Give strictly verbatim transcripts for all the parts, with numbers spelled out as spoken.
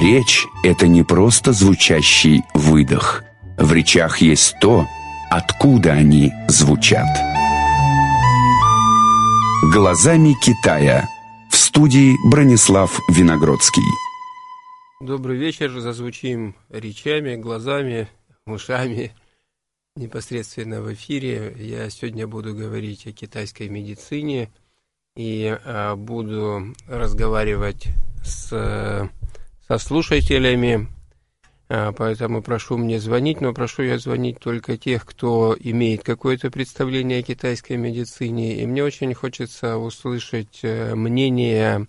Речь – это не просто звучащий выдох. В речах есть то, откуда они звучат. «Глазами Китая» в студии Бронислав Виногродский. Добрый вечер. Зазвучим речами, глазами, ушами непосредственно в эфире. Я сегодня буду говорить о китайской медицине и а, буду разговаривать с, со слушателями. А, поэтому прошу мне звонить, но прошу я звонить только тех, кто имеет какое-то представление о китайской медицине. И мне очень хочется услышать мнение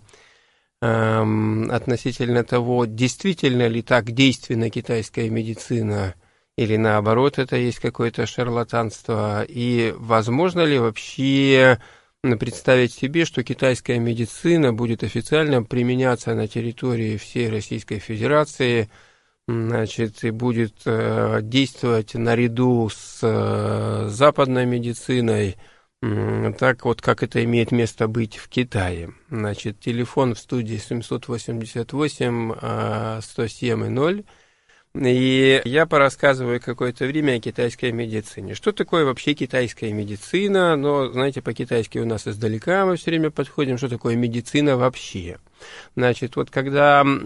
относительно того, действительно ли так действенна китайская медицина, или наоборот, это есть какое-то шарлатанство, и возможно ли вообще представить себе, что китайская медицина будет официально применяться на территории всей Российской Федерации, значит, и будет действовать наряду с западной медициной, так вот, как это имеет место быть в Китае. Значит, телефон в студии семь восемь восемь сто семь ноль. И я порассказываю какое-то время о китайской медицине. Что такое вообще китайская медицина? Но, знаете, по-китайски у нас издалека мы все время подходим. Что такое медицина вообще? Значит, вот когда э,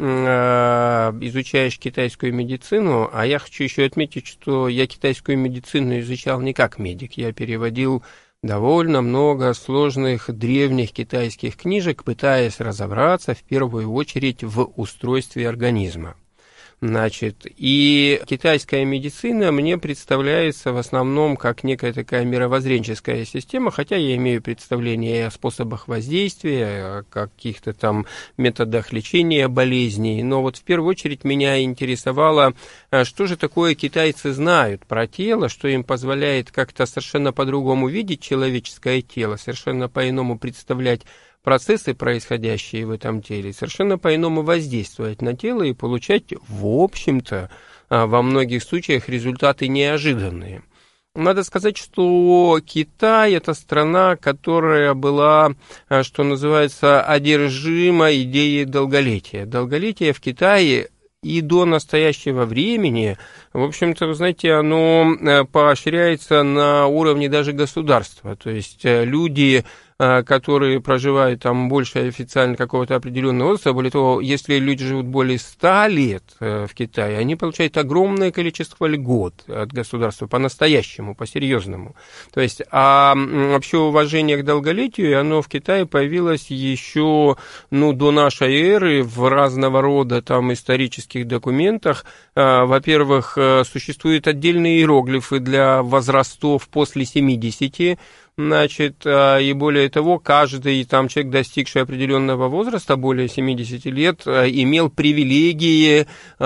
изучаешь китайскую медицину, а я хочу еще отметить, что я китайскую медицину изучал не как медик, я переводил довольно много сложных древних китайских книжек, пытаясь разобраться в первую очередь в устройстве организма. Значит, и китайская медицина мне представляется в основном как некая такая мировоззренческая система, хотя я имею представление о способах воздействия, о каких-то там методах лечения болезней, но вот в первую очередь меня интересовало, что же такое китайцы знают про тело, что им позволяет как-то совершенно по-другому видеть человеческое тело, совершенно по-иному представлять процессы, происходящие в этом теле, совершенно по-иному воздействовать на тело и получать, в общем-то, во многих случаях результаты неожиданные. Надо сказать, что Китай – это страна, которая была, что называется, одержима идеей долголетия. Долголетие в Китае и до настоящего времени, в общем-то, вы знаете, оно поощряется на уровне даже государства. То есть люди, которые проживают там больше официально какого-то определенного возраста, более того, если люди живут более ста лет в Китае, они получают огромное количество льгот от государства по-настоящему, по-серьезному. То есть, а вообще уважение к долголетию, оно в Китае появилось еще, ну, до нашей эры в разного рода там исторических документах. Во-первых, существуют отдельные иероглифы для возрастов после семидесяти. Значит, и более того, каждый там человек, достигший определенного возраста, более семидесяти лет, имел привилегии,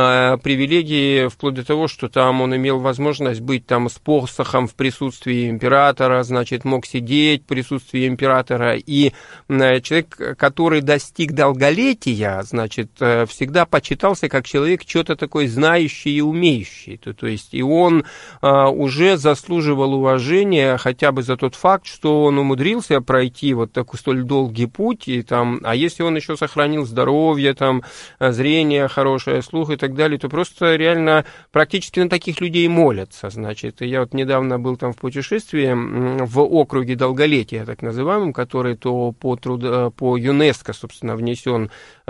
привилегии вплоть до того, что там он имел возможность быть там с посохом в присутствии императора, значит, мог сидеть в присутствии императора, и человек, который достиг долголетия, значит, всегда почитался как человек что-то такое знающий и умеющий, то, то есть и он уже заслуживал уважения хотя бы за тот факт, что он умудрился пройти вот такой столь долгий путь, и там, а если он еще сохранил здоровье, там, зрение хорошее, слух и так далее, то просто реально практически на таких людей молятся, значит. И я вот недавно был там в путешествии в округе долголетия, так называемом, который то по, труд... по ЮНЕСКО, собственно, внесен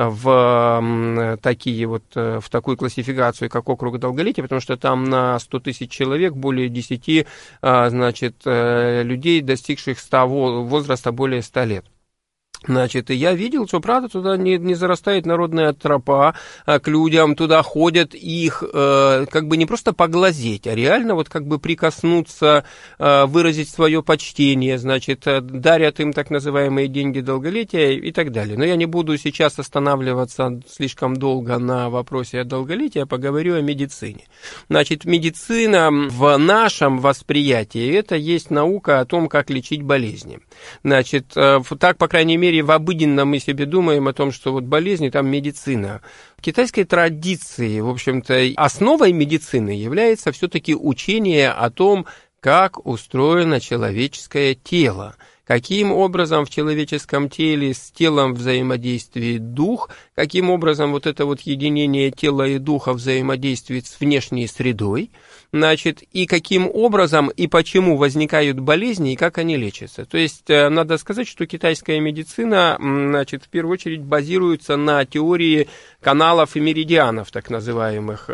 в такие вот, в такую классификацию, как округ долголетия, потому что там на сто тысяч человек более десяти, значит, людей, достигших ста возраста более ста лет. Значит, и я видел, что, правда, туда не, не зарастает народная тропа, а к людям туда ходят их э, как бы не просто поглазеть, а реально вот как бы прикоснуться, э, выразить свое почтение, значит, дарят им так называемые деньги долголетия и так далее. Но я не буду сейчас останавливаться слишком долго на вопросе о долголетии, а поговорю о медицине. Значит, медицина в нашем восприятии, это есть наука о том, как лечить болезни. Значит, э, так, по крайней мере, в обыденном мы себе думаем о том, что вот болезни, там медицина. В китайской традиции, в общем-то, основой медицины является все-таки учение о том, как устроено человеческое тело, каким образом в человеческом теле с телом взаимодействует дух, каким образом вот это вот единение тела и духа взаимодействует с внешней средой, значит, и каким образом и почему возникают болезни и как они лечатся. То есть, надо сказать, что китайская медицина, значит, в первую очередь базируется на теории каналов и меридианов, так называемых,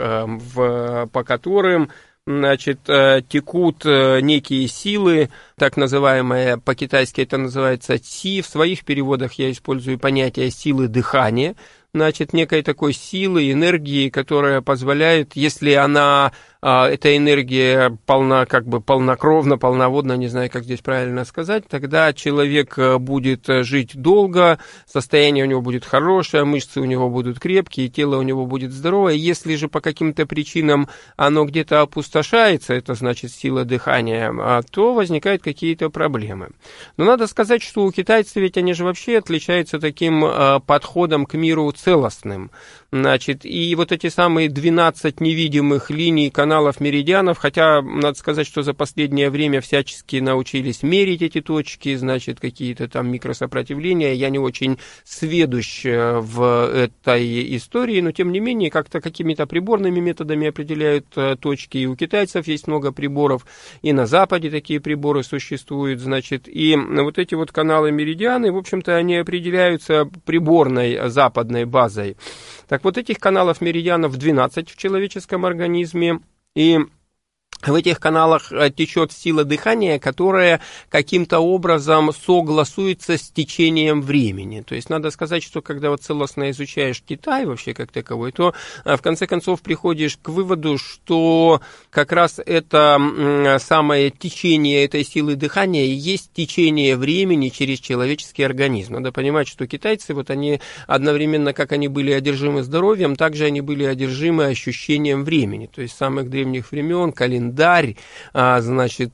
в, по которым, значит, текут некие силы, так называемые, по-китайски это называется ци, в своих переводах я использую понятие силы дыхания, значит, некой такой силы, энергии, которая позволяет, если она, эта энергия полна, как бы полнокровна, полноводна, не знаю, как здесь правильно сказать, тогда человек будет жить долго, состояние у него будет хорошее, мышцы у него будут крепкие, тело у него будет здоровое. Если же по каким-то причинам оно где-то опустошается, это значит сила дыхания, то возникают какие-то проблемы. Но надо сказать, что у китайцев ведь они же вообще отличаются таким подходом к миру целостным. Значит, и вот эти самые двенадцать невидимых линий, каналов, меридианов, хотя, надо сказать, что за последнее время всячески научились мерить эти точки, значит, какие-то там микросопротивления, я не очень сведущ в этой истории, но, тем не менее, как-то какими-то приборными методами определяют точки, и у китайцев есть много приборов, и на Западе такие приборы существуют, значит, и вот эти вот каналы, меридианы, в общем-то, они определяются приборной западной базой. Так вот, этих каналов меридианов двенадцать в человеческом организме, и в этих каналах течет сила дыхания, которая каким-то образом согласуется с течением времени. То есть надо сказать, что когда вот целостно изучаешь Китай вообще как таковой, то в конце концов приходишь к выводу, что как раз это самое течение этой силы дыхания и есть течение времени через человеческий организм. Надо понимать, что китайцы, вот они одновременно, как они были одержимы здоровьем, также они были одержимы ощущением времени. То есть с самых древних времен календарь, значит,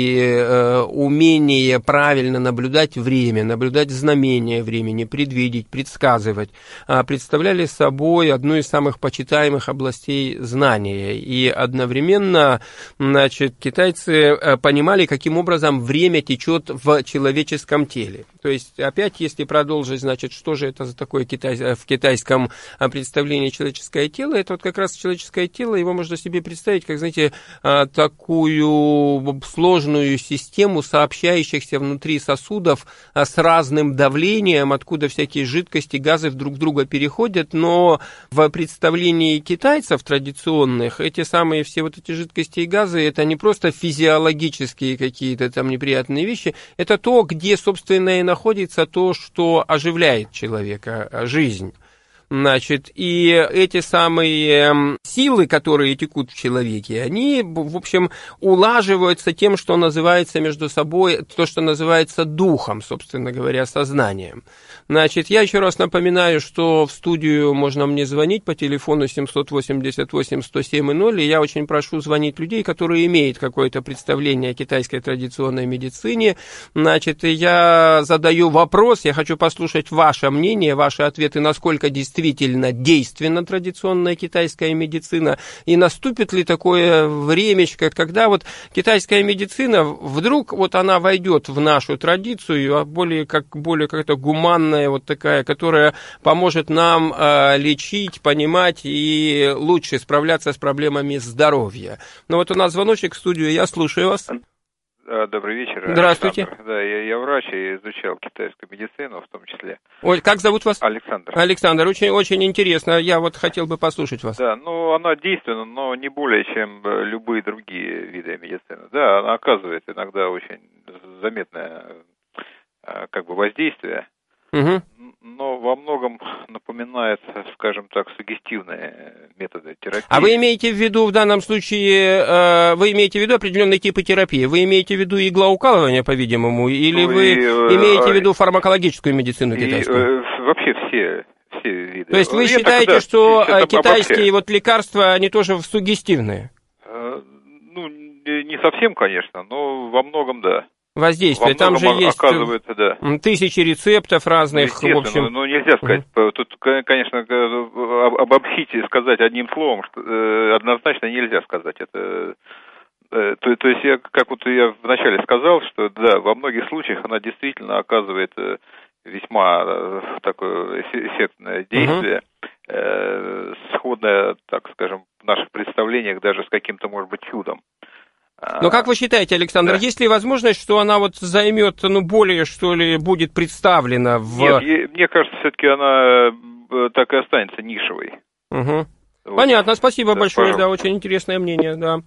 и умение правильно наблюдать время, наблюдать знамения времени, предвидеть, предсказывать, представляли собой одну из самых почитаемых областей знания. И одновременно, значит, китайцы понимали, каким образом время течет в человеческом теле. То есть, опять, если продолжить, значит, что же это за такое китай... в китайском представлении человеческое тело, это вот как раз человеческое тело, его можно себе представить, как, знаете, такую сложную систему сообщающихся внутри сосудов с разным давлением, откуда всякие жидкости, газы друг друга переходят, но в представлении китайцев традиционных эти самые все вот эти жидкости и газы, это не просто физиологические какие-то там неприятные вещи, это то, где, собственно, и находится то, что оживляет человека, жизнь. Значит, и эти самые силы, которые текут в человеке, они, в общем, улаживаются тем, что называется между собой, то, что называется духом, собственно говоря, сознанием. Значит, я еще раз напоминаю, что в студию можно мне звонить по телефону семь восемь восемь сто семь ноль, и я очень прошу звонить людей, которые имеют какое-то представление о китайской традиционной медицине. Значит, я задаю вопрос, я хочу послушать ваше мнение, ваши ответы, насколько действительно действительно действенна традиционная китайская медицина, и наступит ли такое времечко, когда вот китайская медицина вдруг вот она войдет в нашу традицию, более как более как-то гуманная вот такая, которая поможет нам э, лечить, понимать и лучше справляться с проблемами здоровья. Ну вот у нас звоночек в студию, я слушаю вас. Добрый вечер. Здравствуйте. Александр. Да, я, я врач и изучал китайскую медицину в том числе. Ой, как зовут вас? Александр. Александр, очень, очень интересно. Я вот хотел бы послушать вас. Да, ну она действенна, но не более, чем любые другие виды медицины. Да, она оказывает иногда очень заметное как бы воздействие. Угу. Но во многом напоминает, скажем так, суггестивные методы терапии. А вы имеете в виду в данном случае, вы имеете в виду определенные типы терапии? Вы имеете в виду иглоукалывание, по-видимому, или ну, вы и, имеете в виду фармакологическую медицину китайскую? И, вообще все, все виды. То есть вы Я считаете, так, да, что китайские обобщаю. Вот лекарства, они тоже суггестивные? Ну, не совсем, конечно, но во многом да. Воздействие. Там же есть да. тысячи рецептов разных. Ну, в общем. Ну, нельзя сказать. Uh-huh. Тут, конечно, обобщить и сказать одним словом, что, э, однозначно нельзя сказать. Это То, то есть, я, как вот я вначале сказал, что да, во многих случаях она действительно оказывает весьма такое эффектное действие, uh-huh. сходное, так скажем, в наших представлениях даже с каким-то, может быть, чудом. Но как вы считаете, Александр, да. есть ли возможность, что она вот займет, ну, более, что ли, будет представлена в... Нет, мне кажется, все-таки она так и останется нишевой. Угу. Вот. Понятно, спасибо да, большое, пожалуйста. Да, очень интересное мнение, да.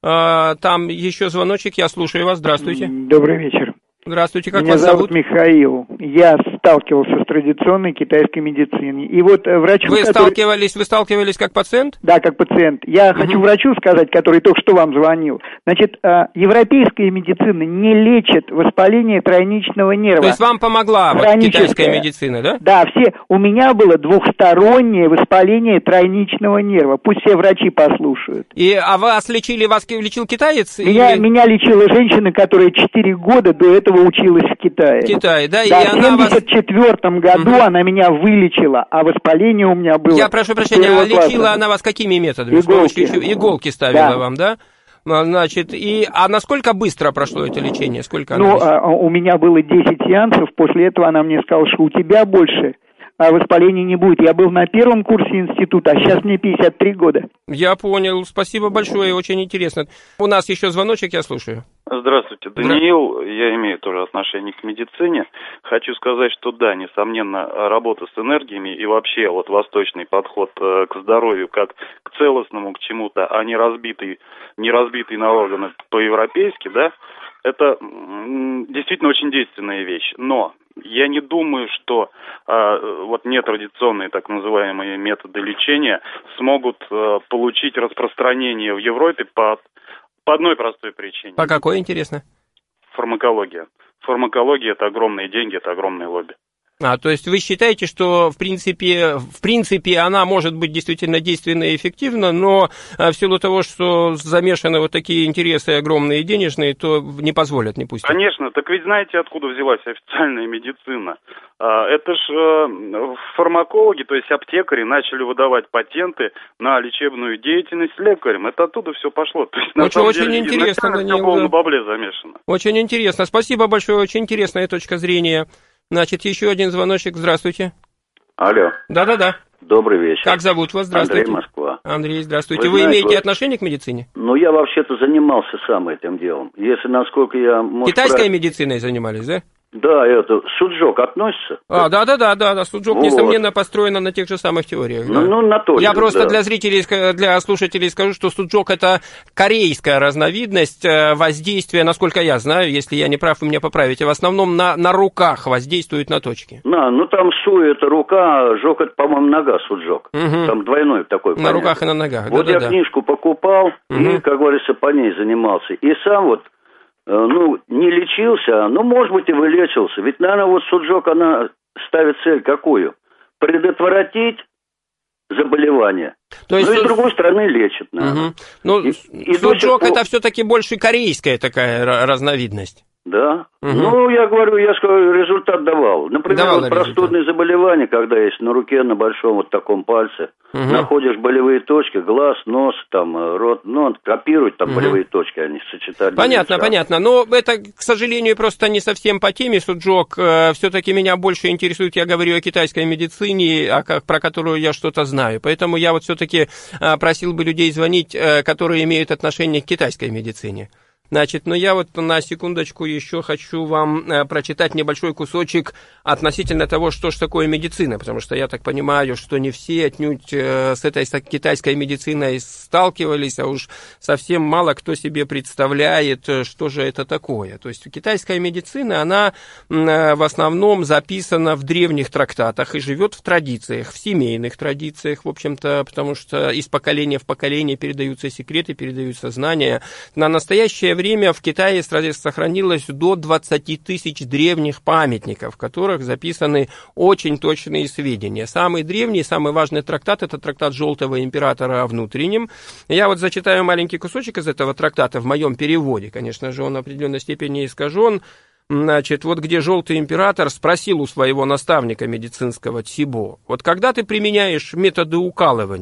А, там еще звоночек, я слушаю вас, здравствуйте. Добрый вечер. Здравствуйте, как Меня вас зовут? зовут? Михаил. Я сталкивался с традиционной китайской медициной. И вот врачу, Вы который... сталкивались, вы сталкивались как пациент? Да, как пациент. Я угу. хочу врачу сказать, который только что вам звонил. Значит, европейская медицина не лечит воспаление тройничного нерва. То есть вам помогла вот китайская медицина, да? Да, все. У меня было двухстороннее воспаление тройничного нерва. Пусть все врачи послушают. И, а вас лечили, вас лечил китаец? Меня, или... меня лечила женщина, которая четыре года до этого училась в Китае. В Китае, да? Да, и в она вас... семьдесят четвёртом году угу. она меня вылечила, а воспаление у меня было... Я прошу прощения, а лечила она вас какими методами? Иголки. Иголки ставила да. вам, да? Значит, и, а насколько быстро прошло это лечение? Сколько ну, а, у меня было десять сеансов, после этого она мне сказала, что у тебя больше... а воспаления не будет. Я был на первом курсе института, а сейчас мне пятьдесят три года. Я понял. Спасибо большое, очень интересно. У нас еще звоночек, я слушаю. Здравствуйте, Даниил. Я имею тоже отношение к медицине. Хочу сказать, что да, несомненно, работа с энергиями и вообще вот восточный подход к здоровью как к целостному, к чему-то, а не разбитый, не разбитый на органы по-европейски, да, это действительно очень действенная вещь. Но я не думаю, что э, вот нетрадиционные так называемые методы лечения смогут э, получить распространение в Европе по, по одной простой причине. По какой, интересно? Фармакология. Фармакология – это огромные деньги, это огромное лобби. А, то есть вы считаете, что в принципе, в принципе она может быть действительно действенна и эффективна, но в силу того, что замешаны вот такие интересы огромные денежные, то не позволят, не пустят? Конечно, так ведь знаете, откуда взялась официальная медицина? Это ж фармакологи, то есть аптекари, начали выдавать патенты на лечебную деятельность лекарям. Это оттуда все пошло. То есть, на очень самом очень деле, интересно, Даниил. Было на бабле замешано. Очень интересно. Спасибо большое, очень интересная точка зрения. Значит, еще один звоночек. Здравствуйте. Алло. Да-да-да. Добрый вечер. Как зовут вас? Здравствуйте. Андрей, Москва. Андрей, здравствуйте. Вы, Вы знаете, имеете вот... отношение к медицине? Ну, я вообще-то занимался сам этим делом. Если, насколько я... Может, Китайской прав... медициной занимались, да? Да, это суджок относится? А, да-да-да, да, да, суджок, вот. Несомненно, построена на тех же самых теориях. Ну, да. ну на то Я же, просто да. для зрителей, для слушателей скажу, что суджок – это корейская разновидность воздействия, насколько я знаю, если я не прав, вы меня поправите, в основном на, на руках воздействует на точки. На, ну там суй – это рука, жок – это, по-моему, нога суджок. Угу. Там двойной такой. На понятно. Руках и на ногах, Вот да-да-да. я книжку покупал угу. и, как говорится, по ней занимался. И сам вот ну, не лечился, ну, может быть, и вылечился. Ведь, наверное, вот суджок, она ставит цель какую? Предотвратить заболевание. То есть... Ну, и с другой стороны лечит, наверное. Угу. Ну, и, и суджок это все-таки больше корейская такая разновидность. Да? Угу. Ну, я говорю, я скажу, результат давал. Например, давал вот простудные заболевания, когда есть на руке, на большом вот таком пальце, угу. находишь болевые точки, глаз, нос, там, рот, ну, копируют там угу. болевые точки, они сочетают. Понятно, лица. понятно. Но это, к сожалению, просто не совсем по теме суджок. Все-таки меня больше интересует, я говорю о китайской медицине, про которую я что-то знаю. Поэтому я вот все-таки просил бы людей звонить, которые имеют отношение к китайской медицине. Значит, но я вот на секундочку еще хочу вам э, прочитать небольшой кусочек относительно того, что же такое медицина, потому что я так понимаю, что не все отнюдь э, с этой с китайской медициной сталкивались, а уж совсем мало кто себе представляет, что же это такое. То есть китайская медицина, она э, в основном записана в древних трактатах и живет в традициях, в семейных традициях, в общем-то, потому что из поколения в поколение передаются секреты, передаются знания. На настоящее время в Китае сохранилось до двадцати тысяч древних памятников, в которых записаны очень точные сведения. Самый древний, самый важный трактат – это трактат Желтого императора о внутреннем. Я вот зачитаю маленький кусочек из этого трактата в моем переводе. Конечно же, он в определенной степени искажен. Значит, вот где Желтый император спросил у своего наставника медицинского Цибо: вот когда ты применяешь методы укалывания,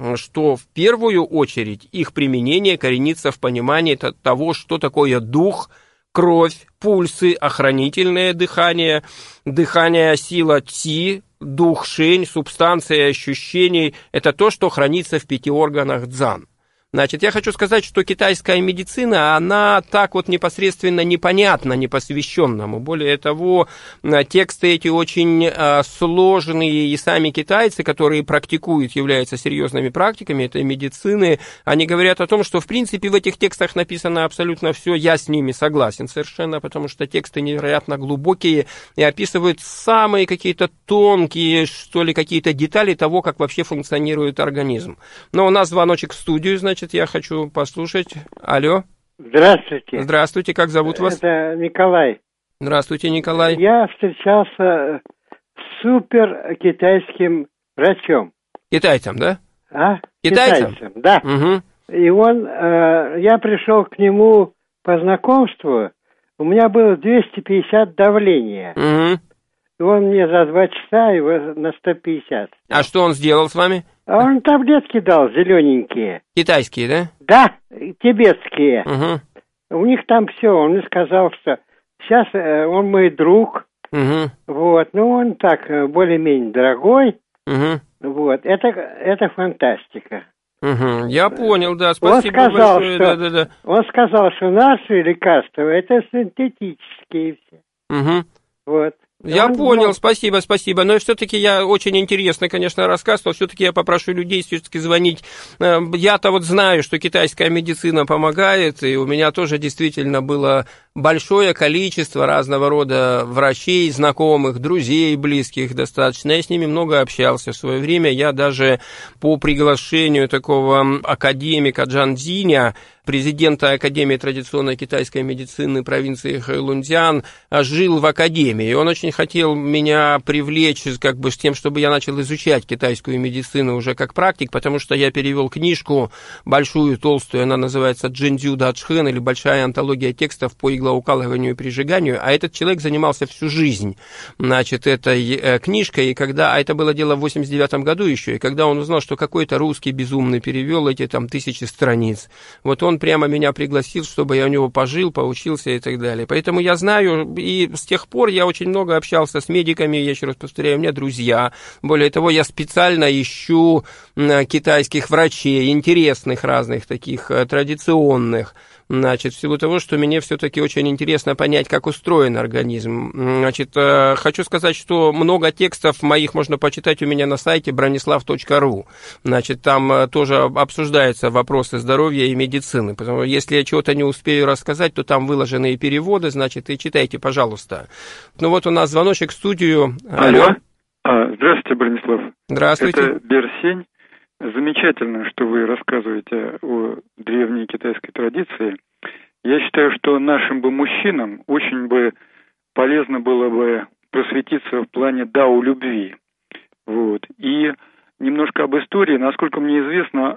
что в первую очередь их применение коренится в понимании того, что такое дух, кровь, пульсы, охранительное дыхание, дыхание, сила Ци, дух Шень, субстанция ощущений – это то, что хранится в пяти органах дзан. Значит, я хочу сказать, что китайская медицина, она так вот непосредственно непонятна непосвященному. Более того, тексты эти очень сложные, и сами китайцы, которые практикуют, являются серьезными практиками этой медицины, они говорят о том, что, в принципе, в этих текстах написано абсолютно все, я с ними согласен совершенно, потому что тексты невероятно глубокие и описывают самые какие-то тонкие, что ли, какие-то детали того, как вообще функционирует организм. Но у нас звоночек в студию, значит, я хочу послушать. Алло. Здравствуйте. Здравствуйте, как зовут вас? Это Николай. Здравствуйте, Николай. Я встречался с супер китайским врачом. Китайцем, да? А? Китайцем? Китайцем, да. Угу. И он, э, я пришел к нему по знакомству, у меня было двести пятьдесят давления. Угу. И он мне за два часа его на сто пятьдесят. А что он сделал с вами? А он таблетки дал, зелененькие. Китайские, да? Да, тибетские. Угу. У них там все. Он мне сказал, что сейчас э, он мой друг. Угу. Вот, ну он так, более-менее дорогой. Угу. Вот, это, это фантастика. Угу. Я понял, да, спасибо он сказал, большое. Что, да, да, да. Он сказал, что наши лекарства, это синтетические все. Угу. Вот. Я он понял, был... спасибо, спасибо. Но все-таки я очень интересный, конечно, рассказ, но все-таки я попрошу людей все-таки звонить. Я-то вот знаю, что китайская медицина помогает, и у меня тоже действительно было большое количество разного рода врачей, знакомых, друзей, близких достаточно. Я с ними много общался в свое время. Я даже по приглашению такого академика Джан Цзиня, президента Академии традиционной китайской медицины провинции Хэйлунцзян, жил в академии. И он очень хотел меня привлечь как бы с тем, чтобы я начал изучать китайскую медицину уже как практик, потому что я перевел книжку большую, толстую, она называется «Джэньцзю Дачхэн» или «Большая антология текстов по иглоукалыванию и прижиганию», а этот человек занимался всю жизнь, значит, этой книжкой, и когда, а это было дело в восемьдесят девятом году еще, и когда он узнал, что какой-то русский безумный перевел эти там тысячи страниц, вот он прямо меня пригласил, чтобы я у него пожил, поучился и так далее. Поэтому я знаю, и с тех пор я очень много общался с медиками, я еще раз повторяю, у меня друзья. Более того, я специально ищу китайских врачей, интересных разных таких, традиционных. Значит, в силу того, что мне все-таки очень интересно понять, как устроен организм. Значит, хочу сказать, что много текстов моих можно почитать у меня на сайте бронислав точка ру. Значит, там тоже обсуждаются вопросы здоровья и медицины. Потому что если я чего-то не успею рассказать, то там выложены и переводы, значит, и читайте, пожалуйста. Ну вот у нас звоночек в студию. Алло. Алло. А, здравствуйте, Бронислав. Здравствуйте. Это Берсень. Замечательно, что вы рассказываете о древней китайской традиции. Я считаю, что нашим бы мужчинам очень бы полезно было бы просветиться в плане дао любви. Вот. И немножко об истории. Насколько мне известно,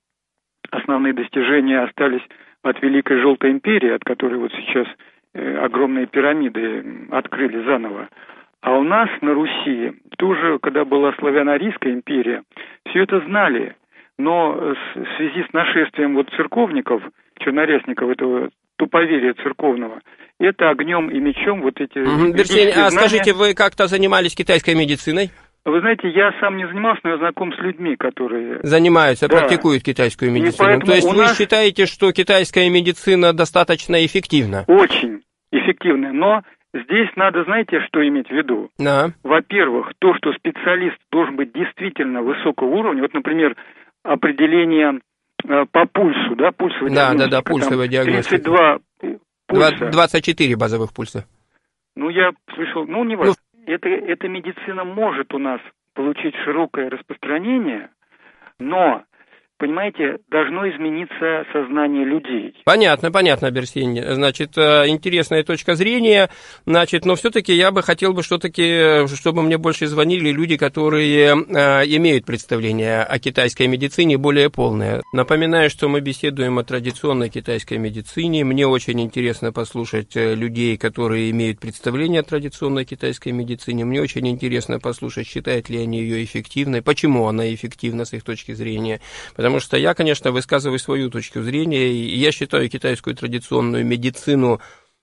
основные достижения остались от Великой Желтой империи, от которой вот сейчас огромные пирамиды открыли заново. А у нас на Руси, тоже, когда была славяно-арийская империя, все это знали. Но в связи с нашествием вот церковников, чернорясников, этого туповерия церковного, это огнем и мечом вот эти... Угу. Берсень, а скажите, вы как-то занимались китайской медициной? Вы знаете, я сам не занимался, но я знаком с людьми, которые... Занимаются, да. Практикуют китайскую медицину. То есть вы нас... считаете, что китайская медицина достаточно эффективна? Очень эффективна, но... Здесь надо, знаете, что иметь в виду? Да. Во-первых, то, что специалист должен быть действительно высокого уровня. Вот, например, определение э, по пульсу, да, пульсовая да, диагностика. Да, да, пульсовая диагностика. тридцать два пульса. двадцать четыре базовых пульса. Ну, я слышал, ну, не важно. Ну... Это, эта медицина может у нас получить широкое распространение, но понимаете, должно измениться сознание людей. Понятно, понятно, Берсень. Значит, интересная точка зрения. Значит, но все-таки я бы хотел бы, что-таки, чтобы мне больше звонили люди, которые имеют представление о китайской медицине более полное. Напоминаю, что мы беседуем о традиционной китайской медицине. Мне очень интересно послушать людей, которые имеют представление о традиционной китайской медицине. Мне очень интересно послушать, считают ли они ее эффективной, почему она эффективна с их точки зрения. Потому что я, конечно, высказываю свою точку зрения, и я считаю китайскую традиционную медицину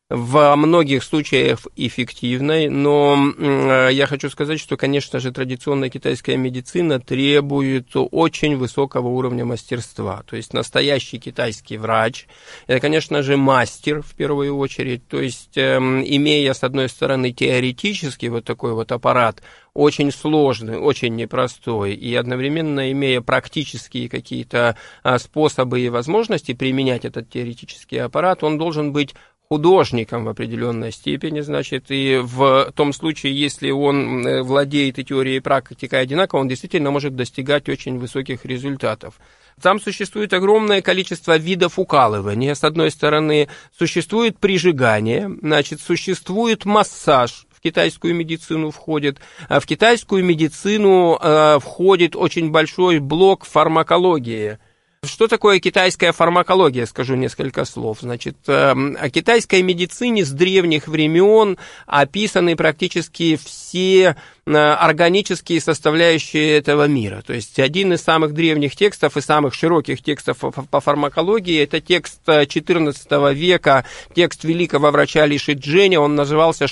во многих случаях эффективной, но я хочу сказать, что, конечно же, традиционная китайская медицина требует очень высокого уровня мастерства. То есть настоящий китайский врач, это, конечно же, мастер в первую очередь, то есть имея, с одной стороны, теоретический вот такой вот аппарат, очень сложный, очень непростой, и одновременно имея практические какие-то способы и возможности применять этот теоретический аппарат, он должен быть художником в определенной степени, значит, и в том случае, если он владеет и теорией, и практикой одинаково, он действительно может достигать очень высоких результатов. Там существует огромное количество видов укалывания. С одной стороны, существует прижигание, значит, существует массаж. В китайскую медицину входит. В китайскую медицину входит очень большой блок фармакологии. Что такое китайская фармакология, скажу несколько слов. Значит, о китайской медицине с древних времен описаны практически все органические составляющие этого мира. То есть один из самых древних текстов и самых широких текстов по фармакологии — это текст четырнадцатого века, текст великого врача Ли Шиджэня, он назывался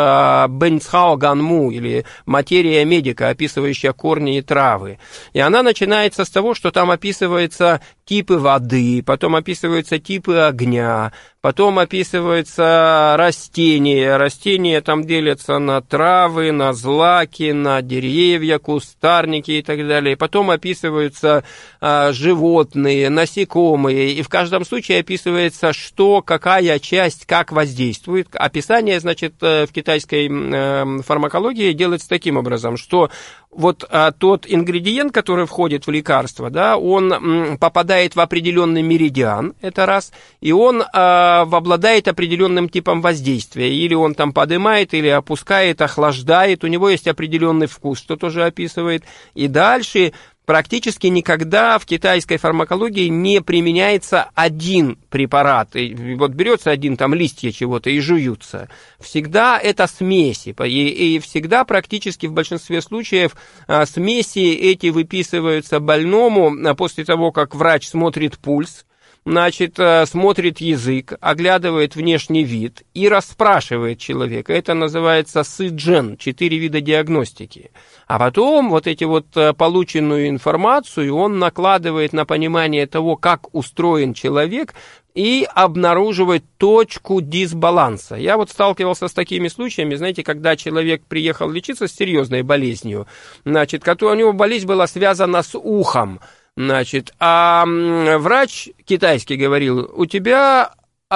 Бэньцхао Ганму, или «Материя медика», описывающая корни и травы. И она начинается с того, что там описываются типы воды, потом описываются типы огня, потом описываются растения. Растения там делятся на травы, на злаки, на деревья, кустарники и так далее. Потом описываются а, животные, насекомые. И в каждом случае описывается, что, какая часть, как воздействует. Описание, значит, в китайской э, фармакологии делается таким образом, что вот а, тот ингредиент, который входит в лекарство, да, он м, попадает в определенный меридиан, это раз, и он а, обладает определенным типом воздействия. Или он там поднимает, или опускает, охлаждает, у него есть определенный вкус, что тоже описывает. И дальше практически никогда в китайской фармакологии не применяется один препарат. И вот берется один там листья чего-то и жуются. Всегда это смеси. И, и всегда практически в большинстве случаев а, смеси эти выписываются больному после того, как врач смотрит пульс, значит, смотрит язык, оглядывает внешний вид и расспрашивает человека. Это называется сыджен, четыре вида диагностики. А потом вот эти вот полученную информацию он накладывает на понимание того, как устроен человек, и обнаруживает точку дисбаланса. Я вот сталкивался с такими случаями, знаете, когда человек приехал лечиться с серьезной болезнью, значит, которая, у него болезнь была связана с ухом, значит, а врач китайский говорил: у тебя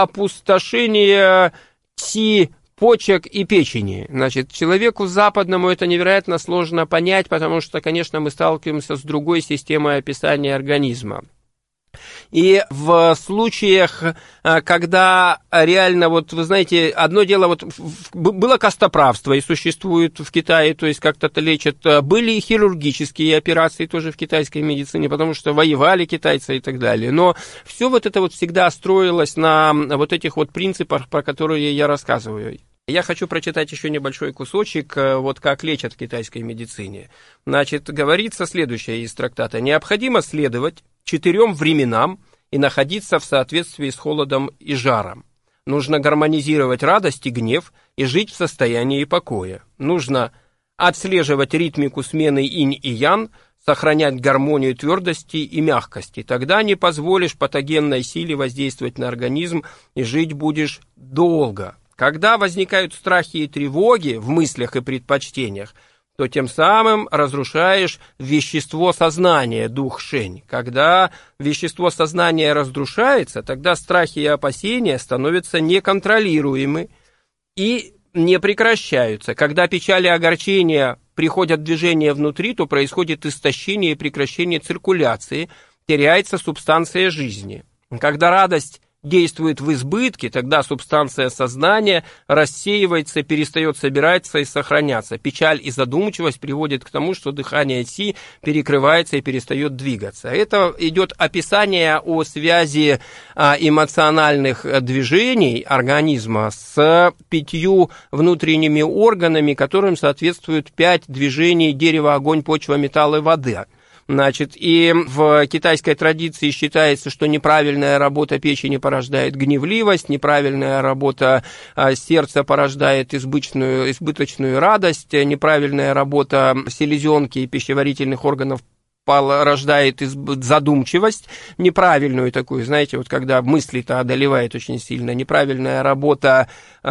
опустошение ти почек и печени. Значит, человеку западному это невероятно сложно понять, потому что, конечно, мы сталкиваемся с другой системой описания организма. И в случаях, когда реально, вот вы знаете, одно дело, вот было костоправство и существует в Китае, то есть как-то лечат, были и хирургические операции тоже в китайской медицине, потому что воевали китайцы и так далее, но все вот это вот всегда строилось на вот этих вот принципах, про которые я рассказываю. Я хочу прочитать еще небольшой кусочек, вот как лечат в китайской медицине. Значит, говорится следующее из трактата: необходимо следовать четырем временам и находиться в соответствии с холодом и жаром. Нужно гармонизировать радость и гнев и жить в состоянии покоя. Нужно отслеживать ритмику смены инь и ян, сохранять гармонию твердости и мягкости. Тогда не позволишь патогенной силе воздействовать на организм и жить будешь долго. Когда возникают страхи и тревоги в мыслях и предпочтениях, то тем самым разрушаешь вещество сознания, дух шэнь. Когда вещество сознания разрушается, тогда страхи и опасения становятся неконтролируемы и не прекращаются. Когда печаль и огорчение приходят в движение внутри, то происходит истощение и прекращение циркуляции. теряется субстанция жизни. Когда радость действует в избытке, тогда субстанция сознания рассеивается, перестает собираться и сохраняться. Печаль и задумчивость приводят к тому, что дыхание Си перекрывается и перестает двигаться. Это идет описание о связи эмоциональных движений организма с пятью внутренними органами, которым соответствуют пять движений дерева, огонь, почва, металл и вода. Значит, и в китайской традиции считается, что неправильная работа печени порождает гневливость, неправильная работа сердца порождает избыточную, избыточную радость, неправильная работа селезенки и пищеварительных органов порождает задумчивость, неправильную такую, знаете, вот когда мысли-то одолевает очень сильно, неправильная работа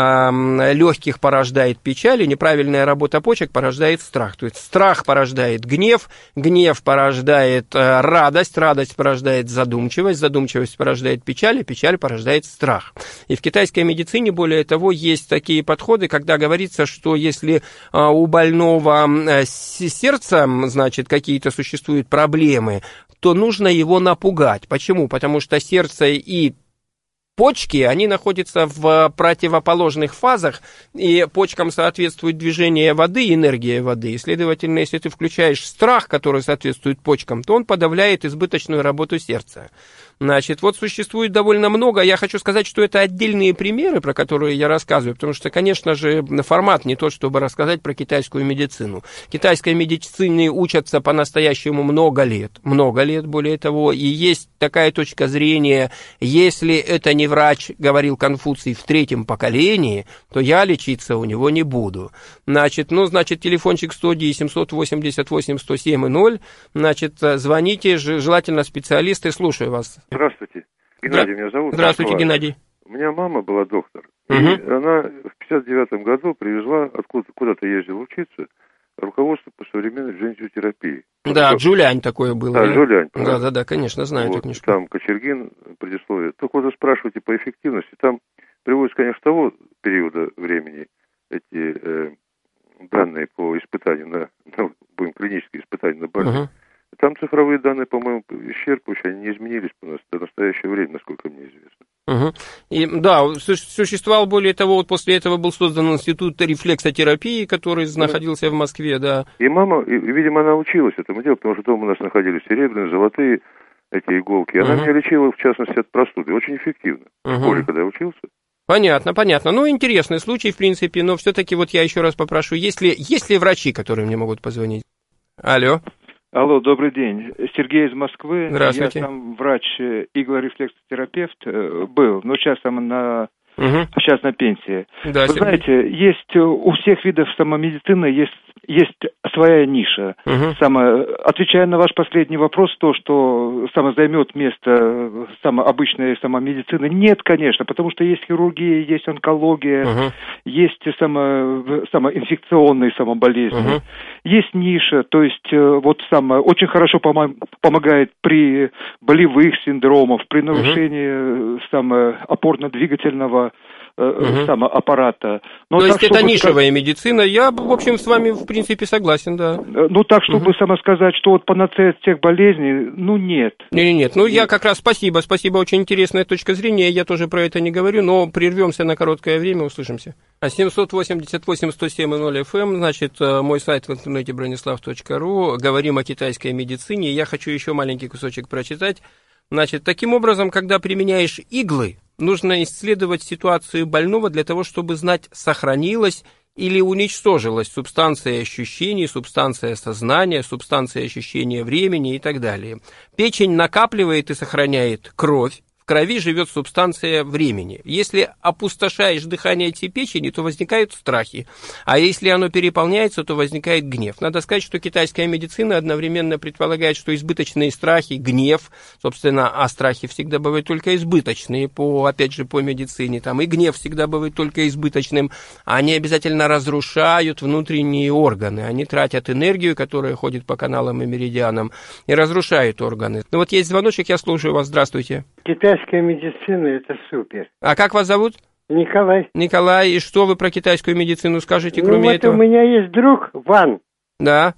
э, легких порождает печаль, и неправильная работа почек порождает страх. То есть страх порождает гнев, гнев порождает э, радость, радость порождает задумчивость, задумчивость порождает печаль, и печаль порождает страх. И в китайской медицине, более того, есть такие подходы, когда говорится, что если э, у больного э, сердца, значит, какие-то существуют проблемы, то нужно его напугать. Почему? Потому что сердце и почки, они находятся в противоположных фазах, и почкам соответствует движение воды, энергия воды, и, следовательно, если ты включаешь страх, который соответствует почкам, то он подавляет избыточную работу сердца. Значит, вот существует довольно много, я хочу сказать, что это отдельные примеры, про которые я рассказываю, потому что, конечно же, формат не тот, чтобы рассказать про китайскую медицину. Китайской медицине учатся по-настоящему много лет, много лет, более того, и есть такая точка зрения, если это не врач, говорил Конфуций, в третьем поколении, то я лечиться у него не буду. Значит, ну, значит, телефончик студии семьсот восемьдесят восемь сто семь ноль, значит, звоните, желательно специалисты, слушаю вас. Здравствуйте. Геннадий меня зовут. Здравствуйте, Геннадий. У меня мама была доктор. Угу. И она в пятьдесят девятом году привезла, откуда куда-то ездила учиться, руководство по современной дженсиотерапии. Да, вот, Джулиань такое было. Да, Джулиань. Да, да, да, конечно, знаю вот, эту книжку. Там Кочергин, предисловие. Только вот спрашиваете по эффективности. Там приводятся, конечно, того периода времени эти э, данные по испытанию на, ну, будем клинические испытания на больных. Угу. Там цифровые данные, по-моему, исчерпывающие, они не изменились у нас до настоящего времени, насколько мне известно. Угу. И, да, существовал, более того, вот после этого был создан институт рефлексотерапии, который да. находился в Москве, да. И мама, и, видимо, она училась этому делу, потому что дома у нас находились серебряные, золотые эти иголки. И она угу. меня лечила, в частности, от простуды. Очень эффективно. Угу. В школе, когда я учился. Понятно, понятно. Ну, интересный случай, в принципе, но все-таки вот я еще раз попрошу, есть ли, есть ли врачи, которые мне могут позвонить? Алло. Алло, добрый день. Сергей из Москвы. Здравствуйте. Я там врач, иглорефлексотерапевт был, но сейчас там на, угу. сейчас на пенсии. Да, Вы Сергей. знаете, есть у всех видов самомедицины есть, есть своя ниша. Угу. Само, отвечая на ваш последний вопрос, то, что само займет место само, обычной самомедицины, нет, конечно, потому что есть хирургия, есть онкология, угу. есть само, самоинфекционные самоболезни. Угу. Есть ниша, то есть вот само, очень хорошо помо- помогает при болевых синдромах, при нарушении угу. само, опорно-двигательного угу. само, аппарата. Но то так, есть это нишевая сказать... медицина, я, в общем, с вами, в принципе, согласен, да. Ну, так, чтобы угу. само сказать, что вот панацея от всех болезней, ну, нет. Нет, нет, нет, ну, нет. я как раз, спасибо, спасибо, очень интересная точка зрения, я тоже про это не говорю, но прервемся на короткое время, услышимся. семьсот восемьдесят восемь сто семь ноль эф эм, значит, мой сайт в интернете бронислав точка ру, говорим о китайской медицине, я хочу еще маленький кусочек прочитать. Значит, таким образом, когда применяешь иглы, нужно исследовать ситуацию больного для того, чтобы знать, сохранилась или уничтожилась субстанция ощущений, субстанция сознания, субстанция ощущения времени и так далее. Печень накапливает и сохраняет кровь. В крови живет субстанция времени. Если опустошаешь дыхание этой печени, то возникают страхи. А если оно переполняется, то возникает гнев. Надо сказать, что китайская медицина одновременно предполагает, что избыточные страхи, гнев, собственно, а страхи всегда бывают только избыточные, по, опять же, по медицине, там, и гнев всегда бывает только избыточным, они обязательно разрушают внутренние органы. Они тратят энергию, которая ходит по каналам и меридианам, и разрушают органы. Ну вот есть звоночек, я слушаю вас. Здравствуйте. Китайская медицина – это супер. А как вас зовут? Николай. Николай, и что вы про китайскую медицину скажете, ну, кроме вот этого? У меня есть друг Ван. Да.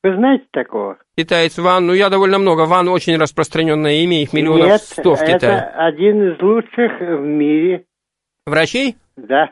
Вы знаете такого? Китаец Ван, ну я довольно много. Ван очень распространенное имя, их миллионов Нет, сто в Китае. это один из лучших в мире. Врачей? Да.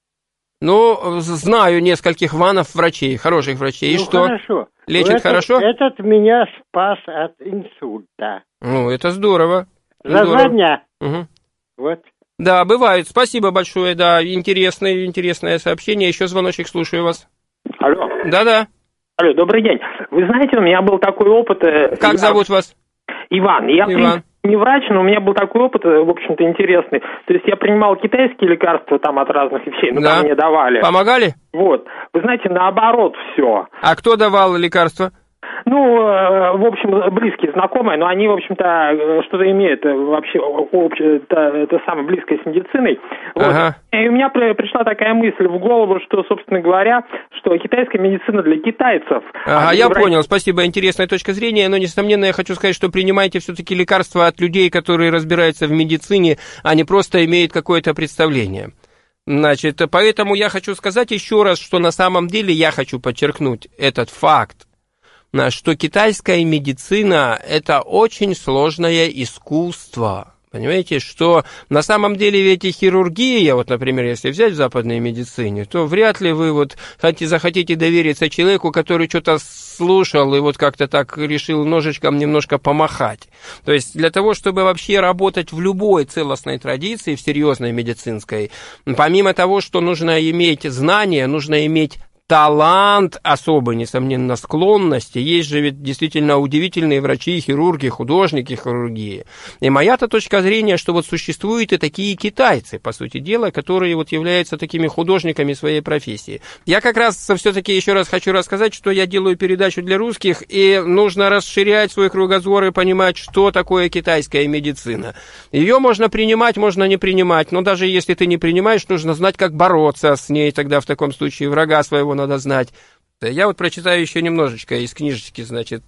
Ну, знаю нескольких Ванов врачей, хороших врачей. Ну, И что? Хорошо. Лечит этот, хорошо? Этот меня спас от инсульта. Ну, это здорово. За здорово. два дня. Угу. Вот. Да, бывает. Спасибо большое, да, интересное, интересное сообщение. Еще звоночек, слушаю вас. Алло. Да-да. Алло, добрый день. Вы знаете, у меня был такой опыт... Как я... зовут вас? Иван. Я, Иван. в принципе, не врач, но у меня был такой опыт, в общем-то, интересный. То есть я принимал китайские лекарства там от разных вещей, ну, да. там мне давали. Помогали? Вот. Вы знаете, наоборот все. А кто давал лекарства? Ну, в общем, близкие, знакомые, но они, в общем-то, что-то имеют вообще общее, это, это самое близкое с медициной. Вот. Ага. И у меня пришла такая мысль в голову, что, собственно говоря, что китайская медицина для китайцев. Ага, а я врач... понял, спасибо, интересная точка зрения, но, несомненно, я хочу сказать, что принимайте все-таки лекарства от людей, которые разбираются в медицине, а не просто имеют какое-то представление. Значит, поэтому я хочу сказать еще раз, что на самом деле я хочу подчеркнуть этот факт, что китайская медицина – это очень сложное искусство. Понимаете, что на самом деле ведь и хирургия, вот, например, если взять в западной медицине, то вряд ли вы вот захотите довериться человеку, который что-то слушал и вот как-то так решил ножичком немножко помахать. То есть для того, чтобы вообще работать в любой целостной традиции, в серьезной медицинской, помимо того, что нужно иметь знания, нужно иметь талант, особый, несомненно, склонности. Есть же ведь действительно удивительные врачи, хирурги, художники хирургии. И моя-то точка зрения, что вот существуют и такие китайцы, по сути дела, которые вот являются такими художниками своей профессии. Я как раз все-таки еще раз хочу рассказать, что я делаю передачу для русских, и нужно расширять свой кругозор и понимать, что такое китайская медицина. Ее можно принимать, можно не принимать, но даже если ты не принимаешь, нужно знать, как бороться с ней, тогда в таком случае врага своего надо знать. Я вот прочитаю еще немножечко из книжечки, значит,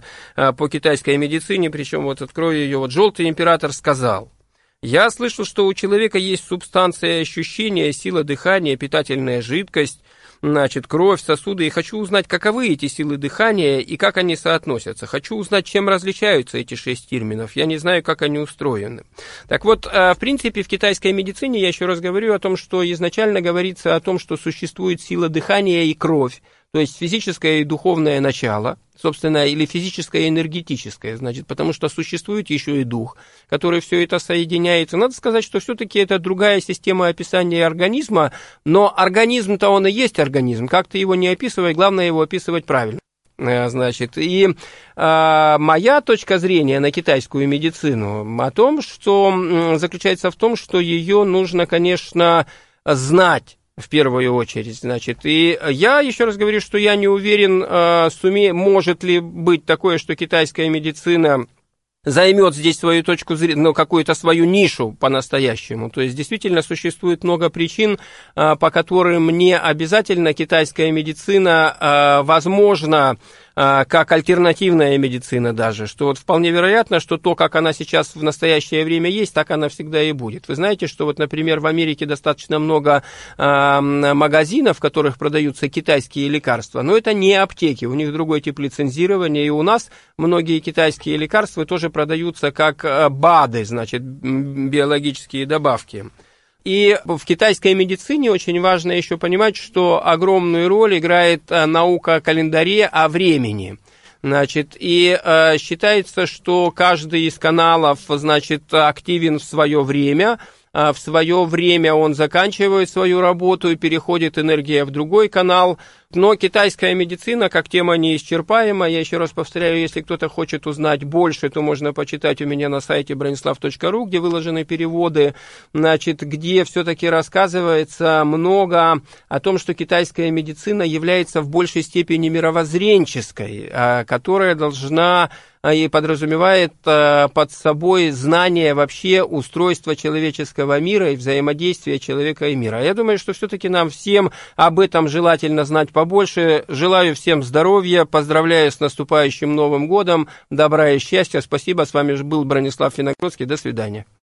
по китайской медицине, причем вот открою ее. Вот «Желтый император сказал: я слышал, что у человека есть субстанция ощущения, сила дыхания, питательная жидкость, значит, кровь, сосуды, и хочу узнать, каковы эти силы дыхания и как они соотносятся. Хочу узнать, чем различаются эти шесть терминов. Я не знаю, как они устроены. Так вот, в принципе, в китайской медицине, я еще раз говорю о том, что изначально говорится о том, что существует сила дыхания и кровь, то есть физическое и духовное начало, собственно, или физическое и энергетическое, значит, потому что существует еще и дух, который все это соединяется. Надо сказать, что все-таки это другая система описания организма, но организм-то он и есть организм, как ты его не описывай, главное его описывать правильно. Значит, и э, моя точка зрения на китайскую медицину о том, что заключается в том, что ее нужно, конечно, знать. В первую очередь, значит, и я еще раз говорю, что я не уверен, э, суме, может ли быть такое, что китайская медицина займет здесь свою точку зрения, ну, какую-то свою нишу по-настоящему. То есть, действительно, существует много причин, э, по которым не обязательно китайская медицина, э, возможно, э, как альтернативная медицина даже, что вот вполне вероятно, что то, как она сейчас в настоящее время есть, так она всегда и будет. Вы знаете, что вот, например, в Америке достаточно много э, магазинов, в которых продаются китайские лекарства, но это не аптеки, у них другой тип лицензирования, и у нас многие китайские лекарства тоже продаются как БАДы, значит, биологические добавки. И в китайской медицине очень важно еще понимать, что огромную роль играет наука о календаре, о времени. Значит, и э, считается, что каждый из каналов, значит, активен в свое время. В свое время он заканчивает свою работу и переходит энергия в другой канал. Но китайская медицина как тема неисчерпаема. Я еще раз повторяю, если кто-то хочет узнать больше, то можно почитать у меня на сайте бронислав точка ру, где выложены переводы, значит, где все-таки рассказывается много о том, что китайская медицина является в большей степени мировоззренческой, которая должна и подразумевает под собой знание вообще устройства человеческого мира и взаимодействия человека и мира. Я думаю, что все-таки нам всем об этом желательно знать побольше. Желаю всем здоровья, поздравляю с наступающим Новым годом, добра и счастья. Спасибо, с вами был Бронислав Виногродский. До свидания.